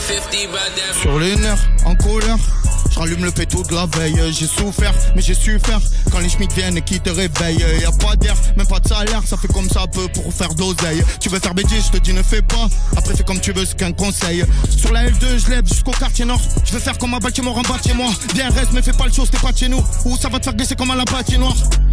Sur les nerfs, en colère, je rallume le péto de la veille. J'ai souffert, mais j'ai su faire. Quand les schmitts viennent et qui te réveillent, y a pas d'air, même pas de salaire. Ça fait comme ça peu pour faire d'oseille. Tu veux faire bêtise, je te dis ne fais pas. Après fais comme tu veux, c'est qu'un conseil. Sur la L2, je lève jusqu'au quartier nord. Je veux faire comme à Baltimore en bas de chez moi. Viens reste, mais fais pas le show, t'es pas de chez nous. Ou ça va te faire glisser comme à la patinoire.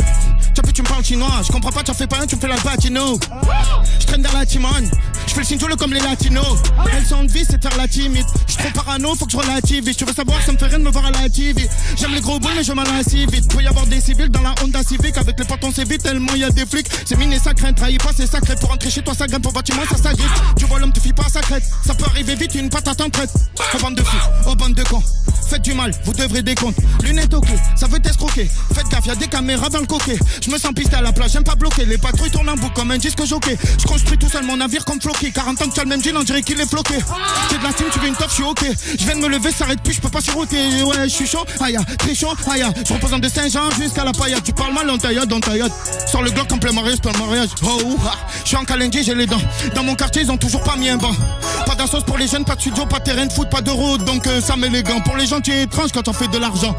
Tu me parles chinois, je comprends pas, tu fais pas rien, tu me fais la patino. Je traîne dans la timone, je fais le sinjolo comme les latinos. Elles sont de vie, c'est de faire la timide. Je suis trop parano, faut que je relativise. Tu veux savoir, ça me fait rien de me voir à la TV. J'aime les gros boules, mais je m'en assis vite. Peut y avoir des civils dans la Honda Civic. Avec les potes on s'évite, tellement y a des flics. C'est miné, ça craint, trahis pas, c'est sacré. Pour rentrer chez toi, ça grimpe au bâtiment, ça s'agrippe. Tu vois l'homme, te fie pas à sa crête. Ça peut arriver vite, une patate en traite. Aux bandes de fous, aux bandes de cons. Faites du mal, vous devrez décompte. Lunettes au clé, ça veut t'escroquer. Faites gaffe, y'a des caméras dans le coquet. Je me sens pisté à la plage, j'aime pas bloquer. Les patrouilles tournent en boucle comme un disque jockey. Je construis tout seul mon navire comme Floki. 40 ans que tu as le même jean, on dirait qu'il est floqué. C'est de la team, tu veux une toffe, je suis ok. Je viens de me lever, ça arrête plus, je peux pas siroter. Ouais, je suis chaud, aïe, très chaud, aïe. Je représente de Saint-Jean jusqu'à la paillade. Tu parles mal, on taillade, on taillade. Sors le glock en plein mariage, plein mariage. Oh, je suis en calendrier, j'ai les dents. Dans mon quartier, ils ont toujours pas mis un banc. Pas d'assos pour les jeunes, pas de studio, pas de terrain de foot, pas de route. Donc ça met les gants. Pour les gens, tu es étrange quand on fait de l'argent.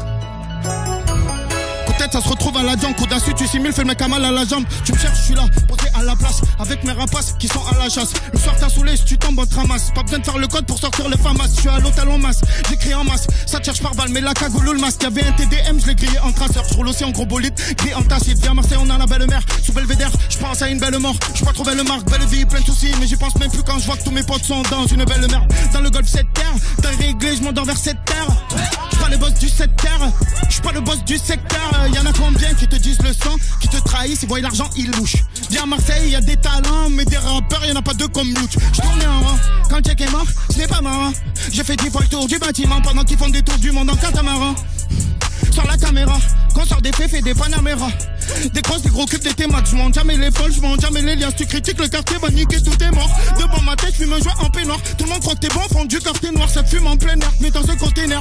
Peut-être ça se retrouve à la jambe. Coup d'insu, tu simules, fais le mec à mal à la jambe. Tu me cherches, je suis là, posé à la place. Avec mes rapaces qui sont à la chasse. Le soir t'as saoulé, si tu tombes on te ramasse. Pas besoin de faire le code pour sortir le famas. Je suis à l'hôtel en masse, j'écris en masse. Ça te cherche par balle, mais la cagoule ou le masque. Y'avait un TDM, je l'ai grillé en traceur. Je roule aussi en gros bolide, gris en tacite. Viens à Marseille, on a la belle mer. Sous Belvédère, je pense à une belle mort. Je pas trouver le marque, belle vie, plein de soucis. Mais j'y pense même plus quand je vois que tous mes potes sont dans une belle merde. Dans le golf cette terre, t'as réglé, je m'endors vers cette terre. J'suis pas le boss du secteur, j'suis pas le boss du secteur. Y'en a combien qui te disent le sang, qui te trahissent, ils voient l'argent, ils louchent. Viens à Marseille, y a des talents, mais des rappeurs, y'en a pas deux comme Luch. J'tournais en rang, quand le check est mort, ce n'est pas marrant. J'ai fait 10 fois le tour du bâtiment pendant qu'ils font des tours du monde en catamaran. Sors la caméra, qu'on sort des faits, fait des panaméras. Des grosses, des gros cubes, des thémates. J'monte jamais les folles, j'monte jamais les liasses. Tu critiques le quartier, va niquer, tout est mort. Devant ma tête, j'fume un joint en peignoir. Tout le monde croit que t'es bon, fond du quartier noir. Ça te fume en plein air, mais dans un container.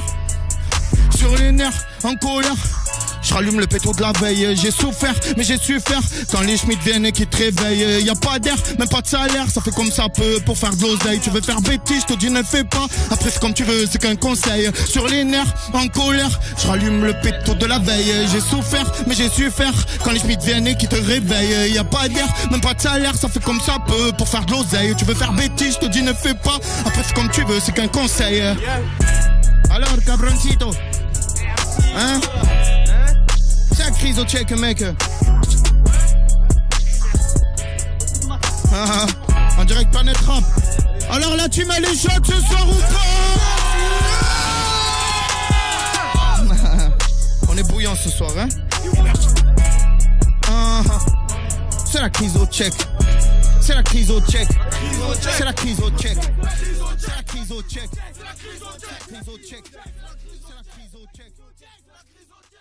Sur les nerfs, en colère, je rallume le pétro de la veille. J'ai souffert, mais j'ai su faire. Quand les schmitts viennent et qui te réveillent, y a pas d'air, même pas de salaire. Ça fait comme ça peu pour faire de l'oseille. Tu veux faire bêtise, je te dis ne fais pas. Après c'est comme tu veux, c'est qu'un conseil. Sur les nerfs, en colère, je rallume le pétro de la veille. J'ai souffert, mais j'ai su faire. Quand les schmitts viennent et qui te réveillent, y a pas d'air, même pas de salaire. Ça fait comme ça peu pour faire de l'oseille. Tu veux faire bêtise, je te dis ne fais pas. Après c'est comme tu veux, c'est qu'un conseil. Alors cabroncito, hein? C'est la crise au check, mec. En direct Planète Rap. Alors là, tu mets les shots ce soir ou pas? On est bouillant ce soir, hein? C'est la crise au check. C'est la crise au check. C'est la crise au check. C'est la crise au check. C'est la crise au check. C'est la crise au check.